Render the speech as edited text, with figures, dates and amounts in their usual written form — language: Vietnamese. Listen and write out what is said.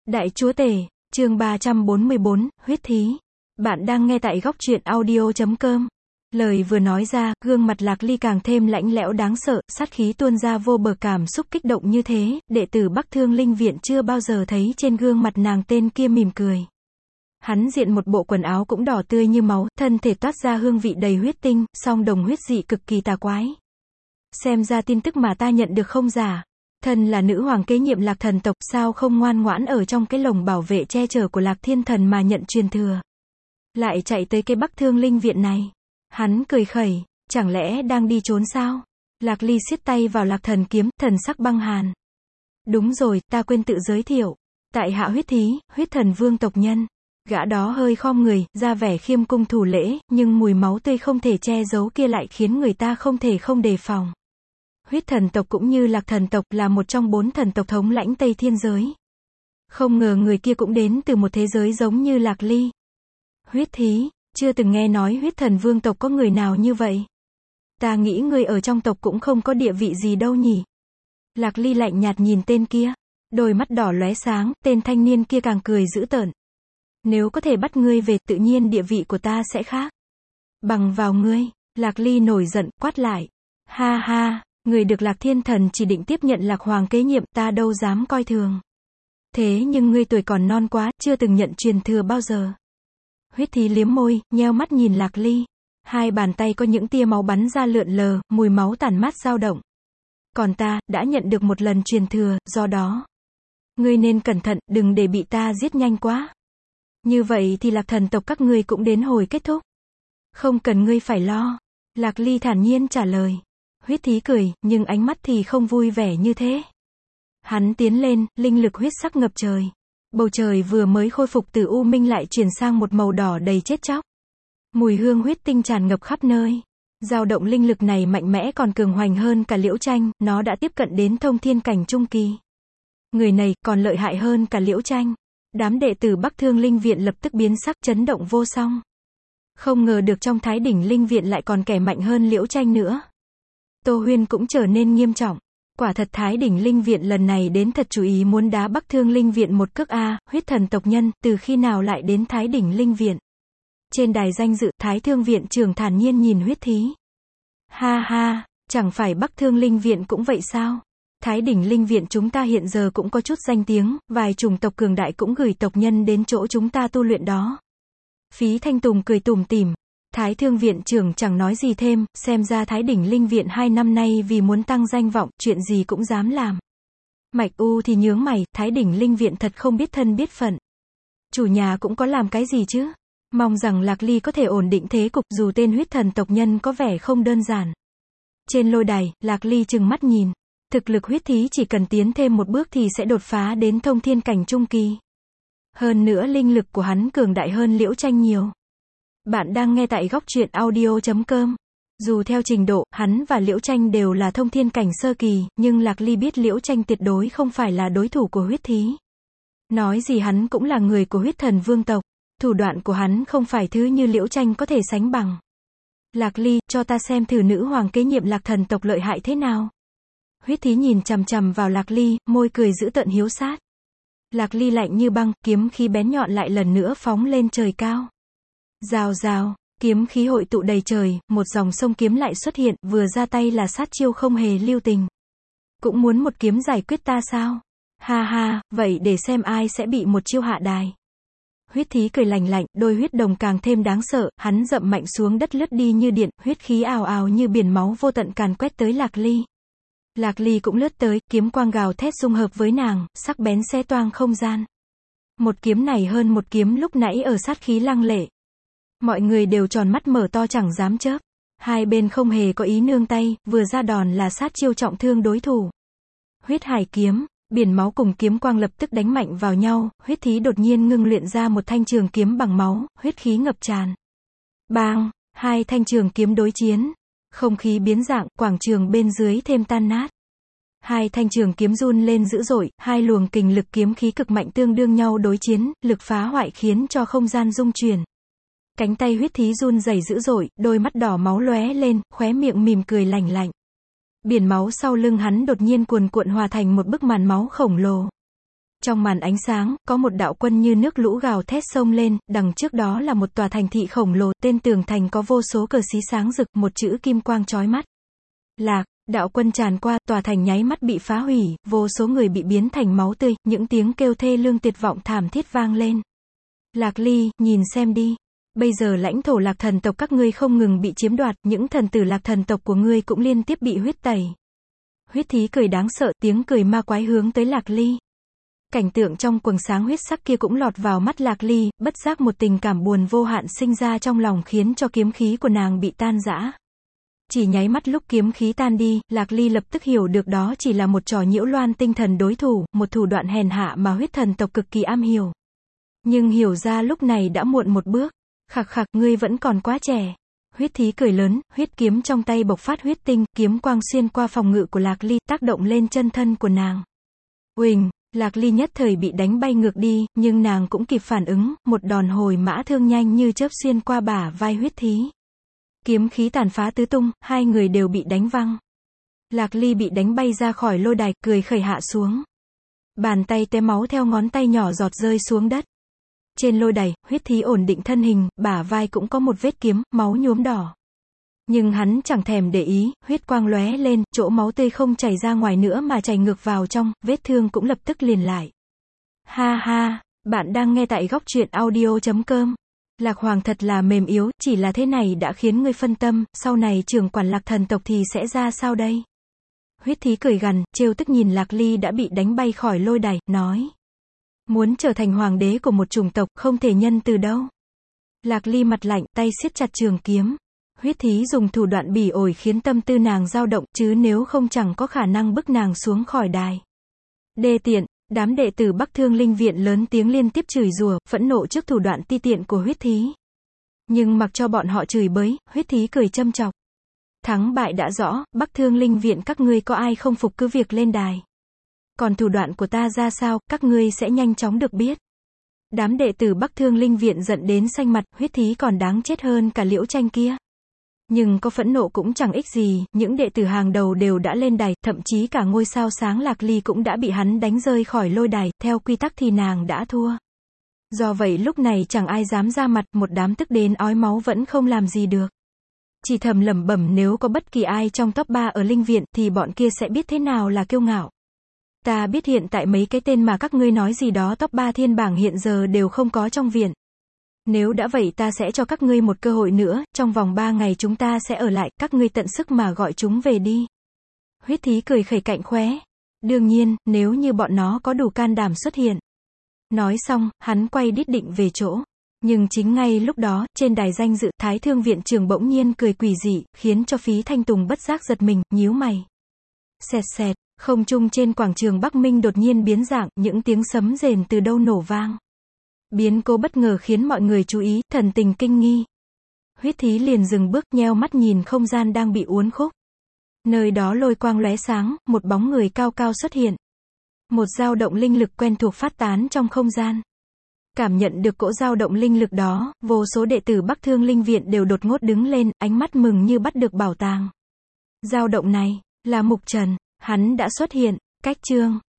Đại Chúa Tể, chương 344, huyết thí. Bạn đang nghe tại góc truyện audio.com. Lời vừa nói ra, gương mặt Lạc Ly càng thêm lạnh lẽo đáng sợ, sát khí tuôn ra vô bờ, cảm xúc kích động như thế, đệ tử Bắc Thương Linh Viện chưa bao giờ thấy trên gương mặt nàng tên kia mỉm cười. Hắn diện một bộ quần áo cũng đỏ tươi như máu, thân thể toát ra hương vị đầy huyết tinh, song đồng huyết dị cực kỳ tà quái. Xem ra tin tức mà ta nhận được không giả. Thân là nữ hoàng kế nhiệm Lạc thần tộc, sao không ngoan ngoãn ở trong cái lồng bảo vệ che chở của Lạc Thiên Thần mà nhận truyền thừa. Lại chạy tới cái Bắc Thương Linh Viện này. Hắn cười khẩy, chẳng lẽ đang đi trốn sao? Lạc Ly siết tay vào Lạc Thần kiếm, thần sắc băng hàn. Đúng rồi, ta quên tự giới thiệu. Tại hạ huyết thí, huyết thần vương tộc nhân. Gã đó hơi khom người, ra vẻ khiêm cung thủ lễ, nhưng mùi máu tươi không thể che giấu kia lại khiến người ta không thể không đề phòng. Huyết thần tộc cũng như Lạc thần tộc là một trong 4 thần tộc thống lãnh Tây Thiên giới. Không ngờ người kia cũng đến từ một thế giới giống như Lạc Ly. Huyết thí, chưa từng nghe nói huyết thần vương tộc có người nào như vậy. Ta nghĩ người ở trong tộc cũng không có địa vị gì đâu nhỉ. Lạc Ly lạnh nhạt nhìn tên kia. Đôi mắt đỏ lóe sáng, tên thanh niên kia càng cười dữ tợn. Nếu có thể bắt ngươi về, tự nhiên địa vị của ta sẽ khác. Bằng vào ngươi. Lạc Ly nổi giận, quát lại. Ha ha. Người được Lạc Thiên Thần chỉ định tiếp nhận Lạc Hoàng kế nhiệm, ta đâu dám coi thường. Thế nhưng ngươi tuổi còn non quá, chưa từng nhận truyền thừa bao giờ. Huyết thí liếm môi, nheo mắt nhìn Lạc Ly. Hai bàn tay có những tia máu bắn ra lượn lờ, mùi máu tản mát dao động. Còn ta, đã nhận được một lần truyền thừa, do đó. Ngươi nên cẩn thận, đừng để bị ta giết nhanh quá. Như vậy thì Lạc thần tộc các ngươi cũng đến hồi kết thúc. Không cần ngươi phải lo. Lạc Ly thản nhiên trả lời. Huyết thí cười, nhưng ánh mắt thì không vui vẻ như thế. Hắn tiến lên, linh lực huyết sắc ngập trời. Bầu trời vừa mới khôi phục từ u minh lại chuyển sang một màu đỏ đầy chết chóc. Mùi hương huyết tinh tràn ngập khắp nơi. Dao động linh lực này mạnh mẽ còn cường hoành hơn cả Liễu Tranh, nó đã tiếp cận đến thông thiên cảnh trung kỳ. Người này còn lợi hại hơn cả Liễu Tranh. Đám đệ tử Bắc Thương Linh Viện lập tức biến sắc, chấn động vô song. Không ngờ được trong Thái Đỉnh Linh Viện lại còn kẻ mạnh hơn Liễu Tranh nữa. Tô Huyên cũng trở nên nghiêm trọng. Quả thật Thái Đỉnh Linh Viện lần này đến thật chú ý muốn đá Bắc Thương Linh Viện một cước a. Huyết thần tộc nhân, từ khi nào lại đến Thái Đỉnh Linh Viện? Trên đài danh dự, Thái Thương Viện trưởng thản nhiên nhìn huyết thí. Ha ha, chẳng phải Bắc Thương Linh Viện cũng vậy sao? Thái Đỉnh Linh Viện chúng ta hiện giờ cũng có chút danh tiếng, vài chủng tộc cường đại cũng gửi tộc nhân đến chỗ chúng ta tu luyện đó. Phí Thanh Tùng cười tủm tỉm. Thái Thương Viện trưởng chẳng nói gì thêm, xem ra Thái Đỉnh Linh Viện 2 năm nay vì muốn tăng danh vọng, chuyện gì cũng dám làm. Mạch U thì nhướng mày, Thái Đỉnh Linh Viện thật không biết thân biết phận. Chủ nhà cũng có làm cái gì chứ? Mong rằng Lạc Ly có thể ổn định thế cục, dù tên huyết thần tộc nhân có vẻ không đơn giản. Trên lôi đài, Lạc Ly trừng mắt nhìn. Thực lực huyết thí chỉ cần tiến thêm một bước thì sẽ đột phá đến thông thiên cảnh trung kỳ. Hơn nữa linh lực của hắn cường đại hơn Liễu Tranh nhiều. Bạn đang nghe tại góc truyện audio.com. Dù theo trình độ, hắn và Liễu Tranh đều là thông thiên cảnh sơ kỳ, nhưng Lạc Ly biết Liễu Tranh tuyệt đối không phải là đối thủ của huyết thí. Nói gì hắn cũng là người của huyết thần vương tộc. Thủ đoạn của hắn không phải thứ như Liễu Tranh có thể sánh bằng. Lạc Ly, cho ta xem thử nữ hoàng kế nhiệm Lạc thần tộc lợi hại thế nào. Huyết thí nhìn chằm chằm vào Lạc Ly, môi cười dữ tợn hiếu sát. Lạc Ly lạnh như băng, kiếm khí bén nhọn lại lần nữa phóng lên trời cao. Rào rào, kiếm khí hội tụ đầy trời, một dòng sông kiếm lại xuất hiện, vừa ra tay là sát chiêu không hề lưu tình. Cũng muốn một kiếm giải quyết ta sao? Ha ha, vậy để xem ai sẽ bị một chiêu hạ đài. Huyết thí cười lành lạnh, đôi huyết đồng càng thêm đáng sợ, hắn dậm mạnh xuống đất lướt đi như điện, huyết khí ào ào như biển máu vô tận càn quét tới Lạc Ly. Lạc Ly cũng lướt tới, kiếm quang gào thét dung hợp với nàng, sắc bén xé toang không gian. Một kiếm này hơn một kiếm lúc nãy ở sát khí lăng lệ. Mọi người đều tròn mắt mở to chẳng dám chớp. Hai bên không hề có ý nương tay, vừa ra đòn là sát chiêu trọng thương đối thủ. Huyết hải kiếm, biển máu cùng kiếm quang lập tức đánh mạnh vào nhau, huyết thí đột nhiên ngưng luyện ra một thanh trường kiếm bằng máu, huyết khí ngập tràn. Bang, hai thanh trường kiếm đối chiến. Không khí biến dạng, quảng trường bên dưới thêm tan nát. Hai thanh trường kiếm run lên dữ dội, hai luồng kình lực kiếm khí cực mạnh tương đương nhau đối chiến, lực phá hoại khiến cho không gian rung chuyển. Cánh tay huyết thí run rẩy dữ dội, đôi mắt đỏ máu lóe lên, khóe miệng mỉm cười lạnh lạnh. Biển máu sau lưng hắn đột nhiên cuồn cuộn hòa thành một bức màn máu khổng lồ. Trong màn ánh sáng, có một đạo quân như nước lũ gào thét xông lên, đằng trước đó là một tòa thành thị khổng lồ, tên tường thành có vô số cờ xí sáng rực, một chữ kim quang chói mắt. Lạc, đạo quân tràn qua, tòa thành nháy mắt bị phá hủy, vô số người bị biến thành máu tươi, những tiếng kêu thê lương tuyệt vọng thảm thiết vang lên. Lạc Ly, nhìn xem đi. Bây giờ lãnh thổ Lạc thần tộc các ngươi không ngừng bị chiếm đoạt, những thần tử Lạc thần tộc của ngươi cũng liên tiếp bị huyết tẩy. Huyết Thí cười đáng sợ, tiếng cười ma quái hướng tới Lạc Ly. Cảnh tượng trong quầng sáng huyết sắc kia cũng lọt vào mắt Lạc Ly, bất giác một tình cảm buồn vô hạn sinh ra trong lòng khiến cho kiếm khí của nàng bị tan rã. Chỉ nháy mắt lúc kiếm khí tan đi, Lạc Ly lập tức hiểu được đó chỉ là một trò nhiễu loan tinh thần đối thủ, một thủ đoạn hèn hạ mà huyết thần tộc cực kỳ am hiểu. Nhưng hiểu ra lúc này đã muộn một bước. Khặc khặc, ngươi vẫn còn quá trẻ. Huyết Thí cười lớn, huyết kiếm trong tay bộc phát huyết tinh, kiếm quang xuyên qua phòng ngự của Lạc Ly, tác động lên chân thân của nàng. Uỳnh, Lạc Ly nhất thời bị đánh bay ngược đi, nhưng nàng cũng kịp phản ứng, một đòn hồi mã thương nhanh như chớp xuyên qua bả vai Huyết Thí. Kiếm khí tàn phá tứ tung, hai người đều bị đánh văng. Lạc Ly bị đánh bay ra khỏi lôi đài, cười khẩy hạ xuống. Bàn tay té máu theo ngón tay nhỏ giọt rơi xuống đất. Trên lôi đài, Huyết Thí ổn định thân hình, bả vai cũng có một vết kiếm, máu nhuốm đỏ. Nhưng hắn chẳng thèm để ý, huyết quang lóe lên, chỗ máu tươi không chảy ra ngoài nữa mà chảy ngược vào trong, vết thương cũng lập tức liền lại. Ha ha, bạn đang nghe tại góc truyện audio.com. Lạc Hoàng thật là mềm yếu, chỉ là thế này đã khiến ngươi phân tâm, sau này trưởng quản Lạc thần tộc thì sẽ ra sao đây? Huyết Thí cười gằn, trêu tức nhìn Lạc Ly đã bị đánh bay khỏi lôi đài, nói. Muốn trở thành hoàng đế của một chủng tộc, không thể nhân từ đâu. Lạc Ly mặt lạnh, tay siết chặt trường kiếm. Huyết Thí dùng thủ đoạn bỉ ổi khiến tâm tư nàng dao động, chứ nếu không chẳng có khả năng bức nàng xuống khỏi đài. Đê tiện, đám đệ tử Bắc Thương Linh Viện lớn tiếng liên tiếp chửi rủa, phẫn nộ trước thủ đoạn ti tiện của Huyết Thí. Nhưng mặc cho bọn họ chửi bới, Huyết Thí cười châm chọc. Thắng bại đã rõ, Bắc Thương Linh Viện các ngươi có ai không phục cứ việc lên đài. Còn thủ đoạn của ta ra sao, các ngươi sẽ nhanh chóng được biết. Đám đệ tử Bắc Thương Linh Viện giận đến xanh mặt, Huyết Thí còn đáng chết hơn cả Liễu Tranh kia. Nhưng có phẫn nộ cũng chẳng ích gì, những đệ tử hàng đầu đều đã lên đài, thậm chí cả ngôi sao sáng Lạc Ly cũng đã bị hắn đánh rơi khỏi lôi đài, theo quy tắc thì nàng đã thua. Do vậy lúc này chẳng ai dám ra mặt, một đám tức đến ói máu vẫn không làm gì được. Chỉ thầm lẩm bẩm nếu có bất kỳ ai trong top 3 ở Linh Viện thì bọn kia sẽ biết thế nào là kiêu ngạo. Ta biết hiện tại mấy cái tên mà các ngươi nói gì đó top 3 thiên bảng hiện giờ đều không có trong viện. Nếu đã vậy ta sẽ cho các ngươi một cơ hội nữa, trong vòng 3 ngày chúng ta sẽ ở lại, các ngươi tận sức mà gọi chúng về đi. Huyết Thí cười khẩy cạnh khóe. Đương nhiên, nếu như bọn nó có đủ can đảm xuất hiện. Nói xong, hắn quay đít định về chỗ. Nhưng chính ngay lúc đó, trên đài danh dự, Thái Thương Viện trưởng bỗng nhiên cười quỷ dị, khiến cho Phí Thanh Tùng bất giác giật mình, nhíu mày. Xẹt xẹt, không trung trên quảng trường Bắc Minh đột nhiên biến dạng, những tiếng sấm rền từ đâu nổ vang. Biến cố bất ngờ khiến mọi người chú ý, thần tình kinh nghi. Huyết Thí liền dừng bước, nheo mắt nhìn không gian đang bị uốn khúc. Nơi đó lôi quang lóe sáng, một bóng người cao cao xuất hiện. Một dao động linh lực quen thuộc phát tán trong không gian. Cảm nhận được cỗ dao động linh lực đó, vô số đệ tử Bắc Thương Linh Viện đều đột ngột đứng lên, ánh mắt mừng như bắt được bảo tàng. Dao động này, là Mục Trần, hắn đã xuất hiện, cách chương.